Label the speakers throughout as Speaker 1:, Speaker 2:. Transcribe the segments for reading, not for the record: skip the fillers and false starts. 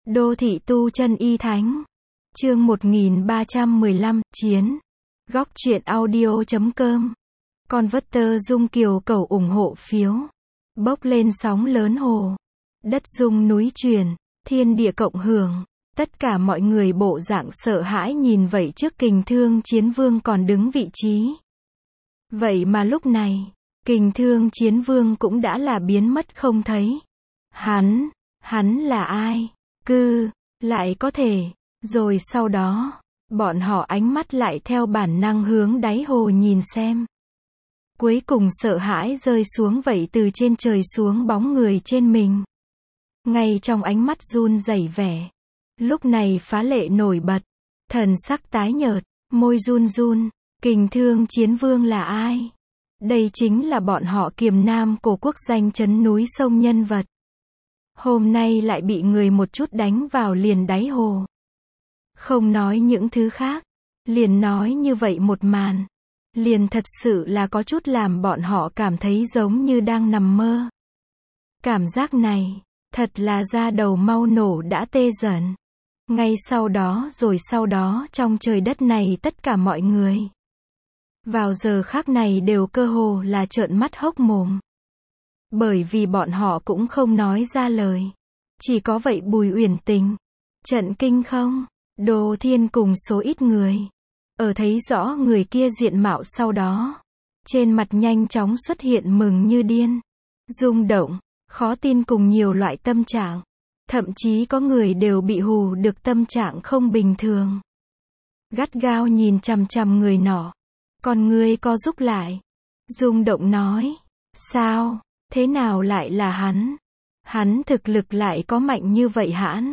Speaker 1: Đô thị tu chân y thánh. Chương 1315, Chiến. Góc truyện audio.com. Converter Dung Kiều cầu ủng hộ phiếu. Bốc lên sóng lớn hồ. Đất rung núi chuyển. Thiên địa cộng hưởng. Tất cả mọi người bộ dạng sợ hãi nhìn vậy trước Kình Thương Chiến Vương còn đứng vị trí. Vậy mà lúc này, Kình Thương Chiến Vương cũng đã là biến mất không thấy. Hắn là ai? Lại có thể. Rồi sau đó, bọn họ ánh mắt lại theo bản năng hướng đáy hồ nhìn xem. Cuối cùng sợ hãi rơi xuống vậy từ trên trời xuống bóng người trên mình. Ngay trong ánh mắt run rẩy vẻ. Lúc này phá lệ nổi bật. Thần sắc tái nhợt, môi run run. Kình Thương Chiến Vương là ai? Đây chính là bọn họ Kiềm Nam Cổ Quốc danh chấn núi sông nhân vật. Hôm nay lại bị người một chút đánh vào liền đáy hồ. Không nói những thứ khác, liền nói như vậy một màn. Liền thật sự là có chút làm bọn họ cảm thấy giống như đang nằm mơ. Cảm giác này, thật là da đầu mau nổ đã tê dần. Ngay sau đó trong trời đất này tất cả mọi người. Vào giờ khắc này đều cơ hồ là trợn mắt hốc mồm. Bởi vì bọn họ cũng không nói ra lời. Chỉ có vậy Bùi Uyển Tình. Trận kinh không? Đồ Thiên cùng số ít người. Ở thấy rõ người kia diện mạo sau đó. Trên mặt nhanh chóng xuất hiện mừng như điên. Rung động, khó tin cùng nhiều loại tâm trạng. Thậm chí có người đều bị hù được tâm trạng không bình thường. Gắt gao nhìn chằm chằm người nọ. Còn người co rúm lại. Rung động nói. Sao? Thế nào lại là hắn? Hắn thực lực lại có mạnh như vậy hãn?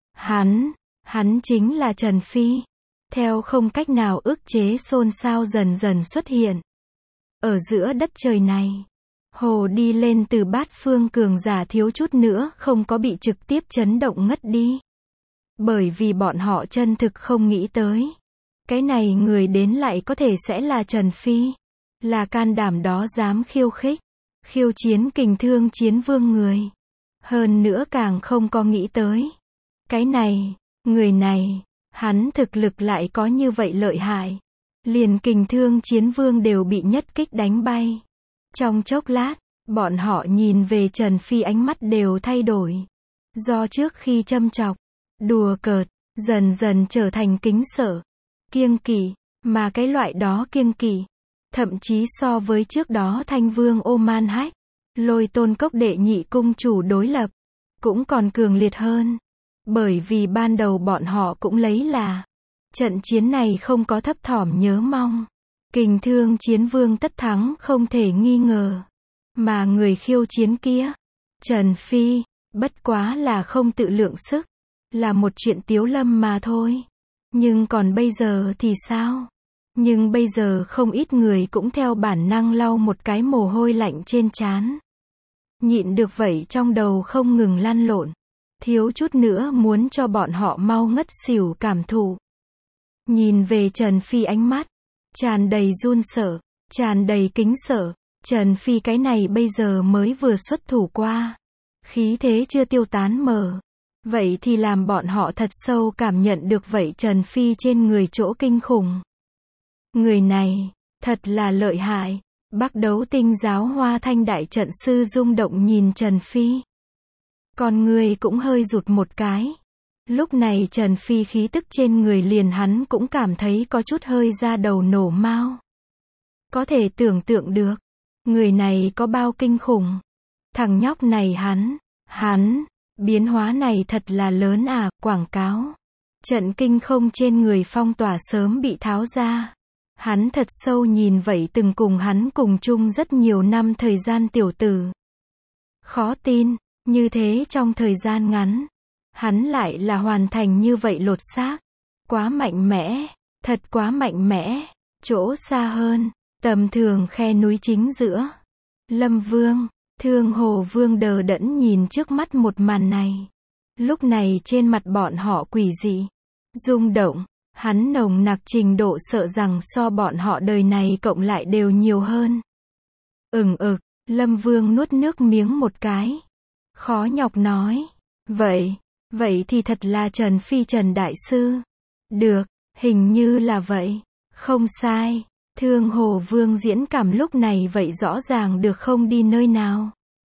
Speaker 1: Hắn chính là Trần Phi. Theo không cách nào ức chế xôn xao dần dần xuất hiện. Ở giữa đất trời này, hồ đi lên từ bát phương cường giả thiếu chút nữa không có bị trực tiếp chấn động ngất đi. Bởi vì bọn họ chân thực không nghĩ tới. Cái này người đến lại có thể sẽ là Trần Phi. Là can đảm đó dám khiêu khích. Khiêu chiến Kình Thương Chiến Vương người. Hơn nữa càng không có nghĩ tới. Cái này, người này, hắn thực lực lại có như vậy lợi hại. Liền Kình Thương Chiến Vương đều bị nhất kích đánh bay. Trong chốc lát, bọn họ nhìn về Trần Phi ánh mắt đều thay đổi. Do trước khi châm chọc, đùa cợt, dần dần trở thành kính sợ, kiêng kỵ, mà cái loại đó kiêng kỵ. Thậm chí so với trước đó Thanh Vương Oman Hách, Lôi Tôn Cốc đệ nhị cung chủ đối lập, cũng còn cường liệt hơn. Bởi vì ban đầu bọn họ cũng lấy là, trận chiến này không có thấp thỏm nhớ mong. Kình Thương Chiến Vương tất thắng không thể nghi ngờ. Mà người khiêu chiến kia, Trần Phi, bất quá là không tự lượng sức. Là một chuyện tiếu lâm mà thôi. Nhưng còn bây giờ thì sao? Nhưng bây giờ không ít người cũng theo bản năng lau một cái mồ hôi lạnh trên trán. Nhịn được vậy trong đầu không ngừng lăn lộn. Thiếu chút nữa muốn cho bọn họ mau ngất xỉu cảm thụ. Nhìn về Trần Phi ánh mắt, tràn đầy run sợ, tràn đầy kính sợ. Trần Phi cái này bây giờ mới vừa xuất thủ qua. Khí thế chưa tiêu tán mờ. Vậy thì làm bọn họ thật sâu cảm nhận được vậy Trần Phi trên người chỗ kinh khủng. Người này, thật là lợi hại. Bắc Đấu Tinh Giáo Hoa Thanh Đại Trận Sư rung động nhìn Trần Phi. Còn người cũng hơi rụt một cái. Lúc này Trần Phi khí tức trên người liền hắn cũng cảm thấy có chút hơi da đầu nổ mao. Có thể tưởng tượng được. Người này có bao kinh khủng. Thằng nhóc này hắn, biến hóa này thật là lớn à, quảng cáo. Trận kinh không trên người phong tỏa sớm bị tháo ra. Hắn thật sâu nhìn vậy từng cùng hắn cùng chung rất nhiều năm thời gian tiểu tử. Khó tin, như thế trong thời gian ngắn, hắn lại là hoàn thành như vậy lột xác. Quá mạnh mẽ, thật quá mạnh mẽ. Chỗ xa hơn, tầm thường khe núi chính giữa. Lâm Vương, Thương Hồ Vương đờ đẫn nhìn trước mắt một màn này. Lúc này trên mặt bọn họ quỷ dị, rung động. Hắn nồng nặc trình độ sợ rằng so bọn họ đời này cộng lại đều nhiều hơn. Lâm Vương nuốt nước miếng một cái. Khó nhọc nói. Vậy thì thật là Trần Phi Trần Đại Sư. Được, hình như là vậy. Không sai. Thương Hồ Vương diễn cảm lúc này vậy rõ ràng được không đi nơi nào.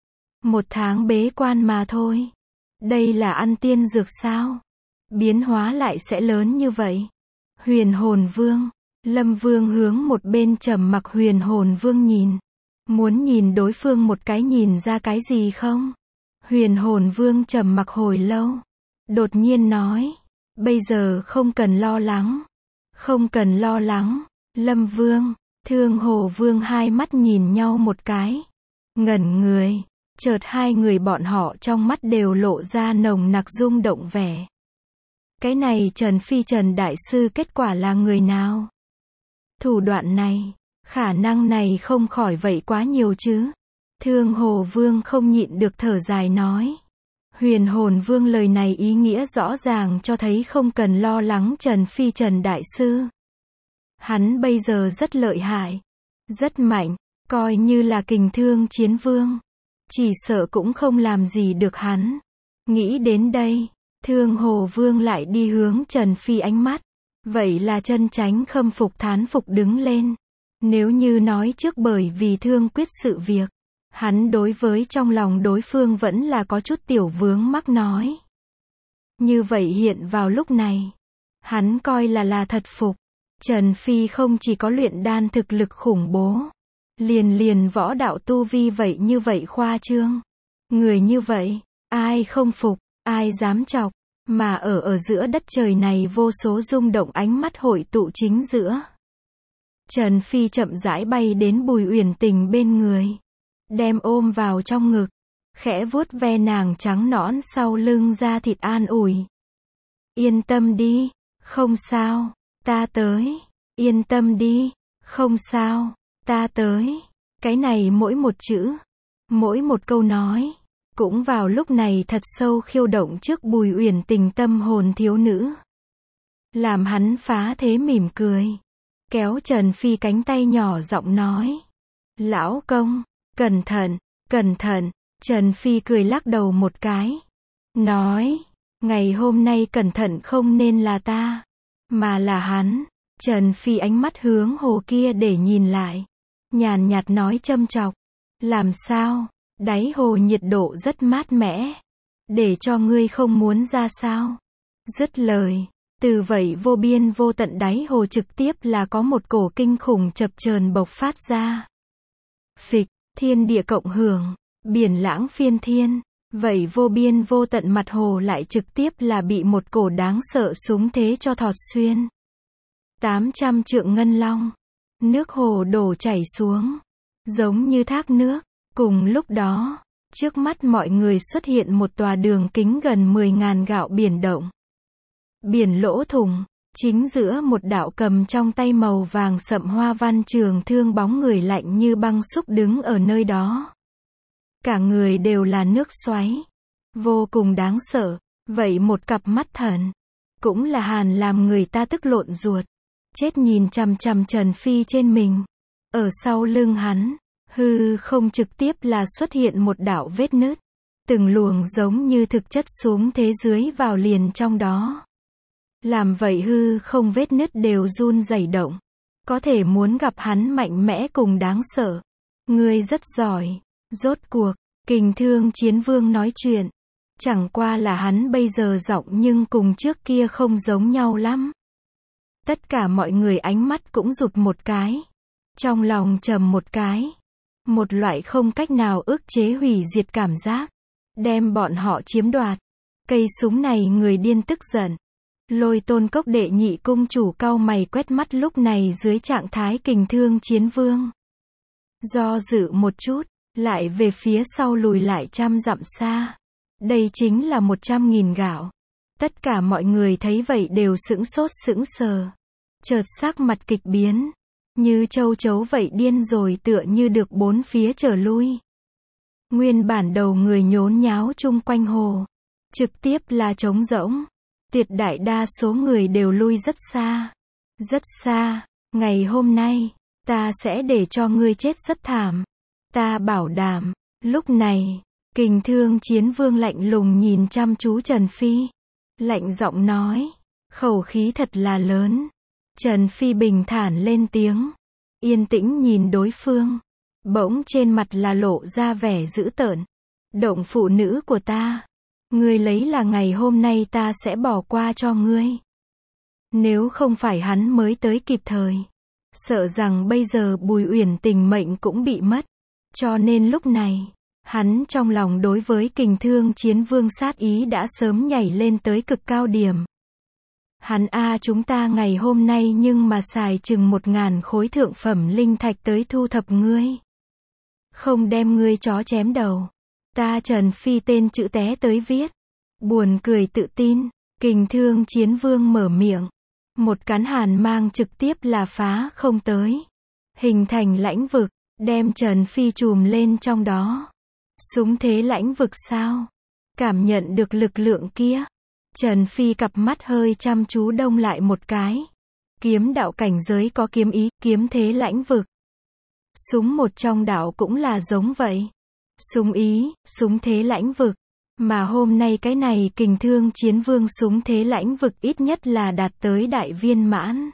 Speaker 1: 1 tháng bế quan mà thôi. Đây là ăn tiên dược sao? Biến hóa lại sẽ lớn như vậy. Huyền Hồn Vương. Lâm Vương hướng một bên trầm mặc Huyền Hồn Vương nhìn. Muốn nhìn đối phương một cái nhìn ra cái gì không? Huyền Hồn Vương trầm mặc hồi lâu. Đột nhiên nói. Bây giờ không cần lo lắng. Không cần lo lắng. Lâm Vương, Thương Hồ Vương hai mắt nhìn nhau một cái. Ngẩn người. Chợt hai người bọn họ trong mắt đều lộ ra nồng nặc rung động vẻ. Cái này Trần Phi Trần Đại Sư kết quả là người nào? Thủ đoạn này, khả năng này không khỏi vậy quá nhiều chứ. Thương Hồ Vương không nhịn được thở dài nói. Huyền Hồn Vương lời này ý nghĩa rõ ràng cho thấy không cần lo lắng Trần Phi Trần Đại Sư. Hắn bây giờ rất lợi hại, rất mạnh, coi như là Kình Thương Chiến Vương. Chỉ sợ cũng không làm gì được hắn. Nghĩ đến đây, Thương Hồ Vương lại đi hướng Trần Phi ánh mắt. Vậy là chân chánh khâm phục thán phục đứng lên. Nếu như nói trước bởi vì thương quyết sự việc, hắn đối với trong lòng đối phương vẫn là có chút tiểu vướng mắc nói. Như vậy hiện vào lúc này, hắn coi là thật phục. Trần Phi không chỉ có luyện đan thực lực khủng bố, liền võ đạo tu vi vậy như vậy khoa trương. Người như vậy, ai không phục, ai dám chọc, mà ở giữa đất trời này vô số rung động ánh mắt hội tụ chính giữa. Trần Phi chậm rãi bay đến Bùi Uyển Tình bên người, đem ôm vào trong ngực, khẽ vuốt ve nàng trắng nõn sau lưng da thịt an ủi. Yên tâm đi, không sao, ta tới. Yên tâm đi, không sao, ta tới. Cái này mỗi một chữ, mỗi một câu nói, cũng vào lúc này thật sâu khiêu động trước Bùi Uyển Tình tâm hồn thiếu nữ. Làm hắn phá thế mỉm cười, kéo Trần Phi cánh tay nhỏ giọng nói. Lão công, cẩn thận, cẩn thận. Trần Phi cười lắc đầu một cái. Nói, ngày hôm nay cẩn thận không nên là ta, mà là hắn. Trần Phi ánh mắt hướng hồ kia để nhìn lại. Nhàn nhạt nói châm chọc. Làm sao? Đáy hồ nhiệt độ rất mát mẻ. Để cho ngươi không muốn ra sao? Dứt lời. Từ vậy vô biên vô tận đáy hồ trực tiếp là có một cổ kinh khủng chập chờn bộc phát ra. Phịch, thiên địa cộng hưởng, biển lãng phiên thiên. Vậy vô biên vô tận mặt hồ lại trực tiếp là bị một cổ đáng sợ súng thế cho thọt xuyên. 800 trượng ngân long. Nước hồ đổ chảy xuống. Giống như thác nước. Cùng lúc đó, trước mắt mọi người xuất hiện một tòa đường kính gần 10.000 gạo biển động. Biển lỗ thủng. Chính giữa một đạo cầm trong tay màu vàng sậm hoa văn trường thương bóng người lạnh như băng xúc đứng ở nơi đó. Cả người đều là nước xoáy. Vô cùng đáng sợ. Vậy một cặp mắt thần. Cũng là hàn làm người ta tức lộn ruột. Chết nhìn chằm chằm Trần Phi trên mình. Ở sau lưng hắn, hư không trực tiếp là xuất hiện một đạo vết nứt. Từng luồng giống như thực chất xuống thế dưới vào liền trong đó. Làm vậy hư không vết nứt đều run rẩy động. Có thể muốn gặp hắn mạnh mẽ cùng đáng sợ. Ngươi rất giỏi. Rốt cuộc, Kình Thương Chiến Vương nói chuyện. Chẳng qua là hắn bây giờ giọng nhưng cùng trước kia không giống nhau lắm. Tất cả mọi người ánh mắt cũng rụt một cái. Trong lòng trầm một cái. Một loại không cách nào ức chế hủy diệt cảm giác. Đem bọn họ chiếm đoạt. Cây súng này người điên tức giận. Lôi Tôn Cốc đệ nhị cung chủ cau mày quét mắt lúc này dưới trạng thái Kình Thương Chiến Vương. Do dự một chút, lại về phía sau lùi lại 100 dặm xa. Đây chính là 100.000 gạo. Tất cả mọi người thấy vậy đều sững sốt sững sờ. Chợt sắc mặt kịch biến. Như châu chấu vậy điên rồi tựa như được bốn phía trở lui. Nguyên bản đầu người nhốn nháo chung quanh hồ. Trực tiếp là trống rỗng. Tuyệt đại đa số người đều lui rất xa. Rất xa. Ngày hôm nay, ta sẽ để cho ngươi chết rất thảm. Ta bảo đảm. Lúc này, Kình Thương Chiến Vương lạnh lùng nhìn chăm chú Trần Phi. lạnh giọng nói. Khẩu khí thật là lớn. Trần Phi bình thản lên tiếng. Yên tĩnh nhìn đối phương. Bỗng trên mặt là lộ ra vẻ dữ tợn. Động phụ nữ của ta. Ngươi lấy là ngày hôm nay ta sẽ bỏ qua cho ngươi. Nếu không phải hắn mới tới kịp thời. Sợ rằng bây giờ Bùi Uyển Tình mệnh cũng bị mất. Cho nên lúc này, hắn trong lòng đối với Kình Thương Chiến Vương sát ý đã sớm nhảy lên tới cực cao điểm. Hắn chúng ta ngày hôm nay nhưng mà xài chừng 1000 khối thượng phẩm linh thạch tới thu thập ngươi. Không đem ngươi chó chém đầu. Ta Trần Phi tên chữ té tới viết. Buồn cười tự tin, Kình Thương Chiến Vương mở miệng. Một cán hàn mang trực tiếp là phá không tới. Hình thành lãnh vực, đem Trần Phi chùm lên trong đó. Súng thế lãnh vực sao? Cảm nhận được lực lượng kia. Trần Phi cặp mắt hơi chăm chú đông lại một cái. Kiếm đạo cảnh giới có kiếm ý, kiếm thế lãnh vực. Súng một trong đạo cũng là giống vậy. Súng ý, súng thế lãnh vực. Mà hôm nay cái này Kình Thương Chiến Vương súng thế lãnh vực ít nhất là đạt tới đại viên mãn.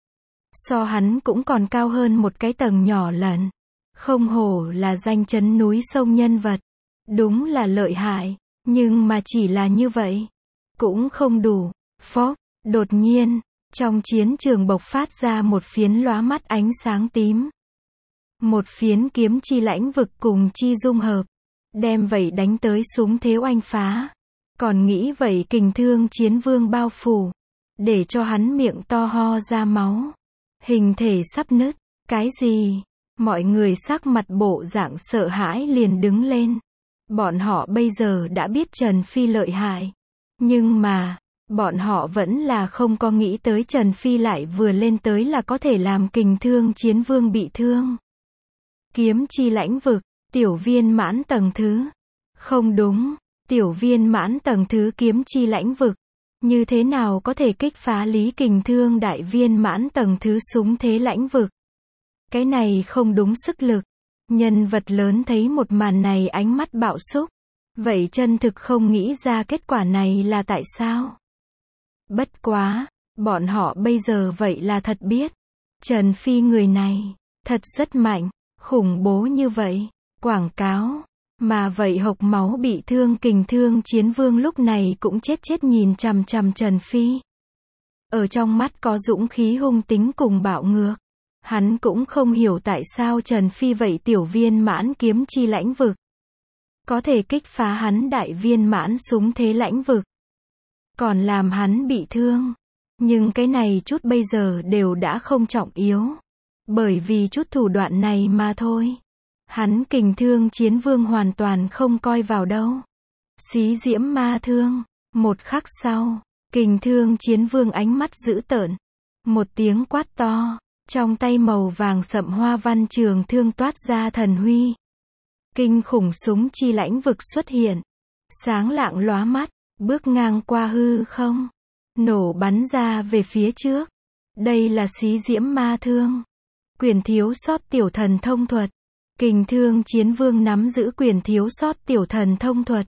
Speaker 1: So hắn cũng còn cao hơn một cái tầng nhỏ lần. Không hổ là danh chấn núi sông nhân vật. Đúng là lợi hại. Nhưng mà chỉ là như vậy. Cũng không đủ. Phốc, đột nhiên, trong chiến trường bộc phát ra một phiến lóa mắt ánh sáng tím. Một phiến kiếm chi lãnh vực cùng chi dung hợp. Đem vậy đánh tới súng thế oanh phá. Còn nghĩ vậy Kình Thương Chiến Vương bao phủ. Để cho hắn miệng to ho ra máu. Hình thể sắp nứt. Cái gì? Mọi người sắc mặt bộ dạng sợ hãi liền đứng lên. Bọn họ bây giờ đã biết Trần Phi lợi hại. Nhưng mà, bọn họ vẫn là không có nghĩ tới Trần Phi lại vừa lên tới là có thể làm Kình Thương Chiến Vương bị thương. Kiếm chi lãnh vực, tiểu viên mãn tầng thứ. Không đúng, tiểu viên mãn tầng thứ kiếm chi lãnh vực. Như thế nào có thể kích phá Lý Kình Thương đại viên mãn tầng thứ súng thế lãnh vực? Cái này không đúng sức lực. Nhân vật lớn thấy một màn này ánh mắt bạo xúc. Vậy chân thực không nghĩ ra kết quả này là tại sao? Bất quá, bọn họ bây giờ vậy là thật biết. Trần Phi người này, thật rất mạnh, khủng bố như vậy. Quảng cáo, mà vậy hộc máu bị thương Kình Thương Chiến Vương lúc này cũng chết nhìn chằm chằm Trần Phi. Ở trong mắt có dũng khí hung tính cùng bạo ngược. Hắn cũng không hiểu tại sao Trần Phi vậy tiểu viên mãn kiếm chi lãnh vực. Có thể kích phá hắn đại viên mãn súng thế lãnh vực. Còn làm hắn bị thương. Nhưng cái này chút bây giờ đều đã không trọng yếu. Bởi vì chút thủ đoạn này mà thôi. Hắn Kình Thương Chiến Vương hoàn toàn không coi vào đâu. Xí diễm ma thương. Một khắc sau, Kình Thương Chiến Vương ánh mắt dữ tợn. Một tiếng quát to. Trong tay màu vàng sậm hoa văn trường thương toát ra thần huy. Kinh khủng súng chi lãnh vực xuất hiện. Sáng lạng lóa mắt, bước ngang qua hư không. Nổ bắn ra về phía trước. Đây là xí diễm ma thương. Quyền thiếu sót tiểu thần thông thuật. Kình Thương Chiến Vương nắm giữ quyền thiếu sót tiểu thần thông thuật.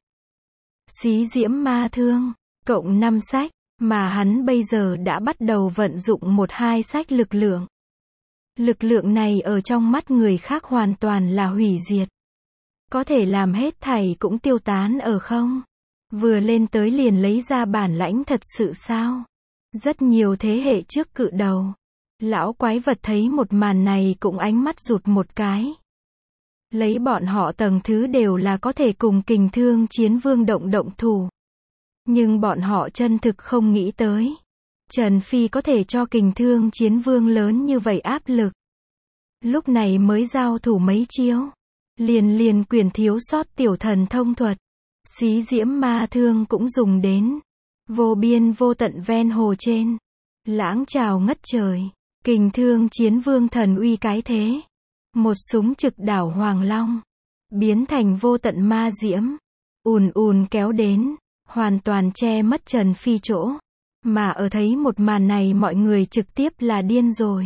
Speaker 1: Xí diễm ma thương, cộng 5 sách, mà hắn bây giờ đã bắt đầu vận dụng 1-2 sách lực lượng. Lực lượng này ở trong mắt người khác hoàn toàn là hủy diệt. Có thể làm hết thảy cũng tiêu tán ở không. Vừa lên tới liền lấy ra bản lãnh thật sự sao? Rất nhiều thế hệ trước cự đầu. Lão quái vật thấy một màn này cũng ánh mắt rụt một cái. Lấy bọn họ tầng thứ đều là có thể cùng Kình Thương Chiến Vương động thủ. Nhưng bọn họ chân thực không nghĩ tới. Trần Phi có thể cho Kình Thương Chiến Vương lớn như vậy áp lực. Lúc này mới giao thủ mấy chiêu. Liền quyền thiếu sót tiểu thần thông thuật. Xí diễm ma thương cũng dùng đến. Vô biên vô tận ven hồ trên. Lãng trào ngất trời. Kình Thương Chiến Vương thần uy cái thế. Một súng trực đảo Hoàng Long. Biến thành vô tận ma diễm. Ùn kéo đến. Hoàn toàn che mất Trần Phi chỗ. Mà ở thấy một màn này mọi người trực tiếp là điên rồi.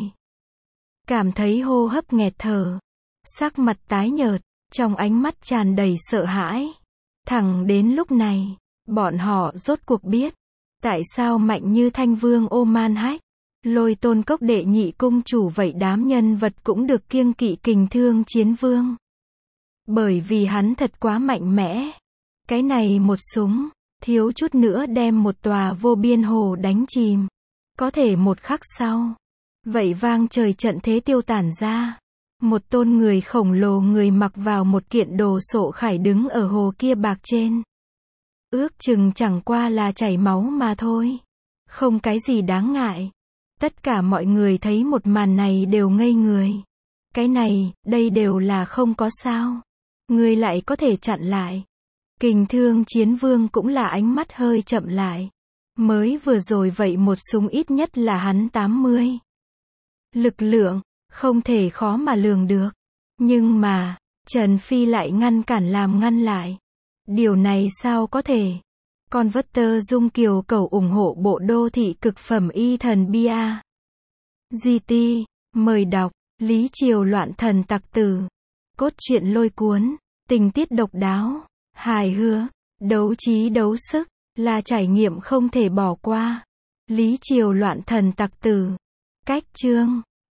Speaker 1: Cảm thấy hô hấp nghẹt thở. Sắc mặt tái nhợt. Trong ánh mắt tràn đầy sợ hãi. Thẳng đến lúc này, bọn họ rốt cuộc biết. tại sao mạnh như Thanh Vương Oman Hách, Lôi Tôn Cốc đệ nhị cung chủ vậy đám nhân vật cũng được kiêng kỵ Kình Thương Chiến Vương. Bởi vì hắn thật quá mạnh mẽ. Cái này một súng, thiếu chút nữa đem một tòa vô biên hồ đánh chìm. Có thể một khắc sau, vậy vang trời trận thế tiêu tản ra. Một tôn người khổng lồ người mặc vào một kiện đồ sộ khải đứng ở hồ kia bạc trên. Ước chừng chẳng qua là chảy máu mà thôi. Không cái gì đáng ngại. Tất cả mọi người thấy một màn này đều ngây người. Cái này, đây đều là không có sao. Người lại có thể chặn lại. Kình Thương Chiến Vương cũng là ánh mắt hơi chậm lại. Mới vừa rồi vậy một súng ít nhất là hắn 80. Lực lượng, không thể khó mà lường được. Nhưng mà, Trần Phi lại ngăn cản làm ngăn lại. Điều này sao có thể? Converter Dung Kiều Cầu ủng hộ bộ đô thị cực phẩm y thần bia. GT, mời đọc, Lý Triều loạn thần tặc tử. Cốt truyện lôi cuốn, tình tiết độc đáo, hài hước, đấu trí đấu sức, là trải nghiệm không thể bỏ qua. Lý Triều loạn thần tặc tử. Cách chương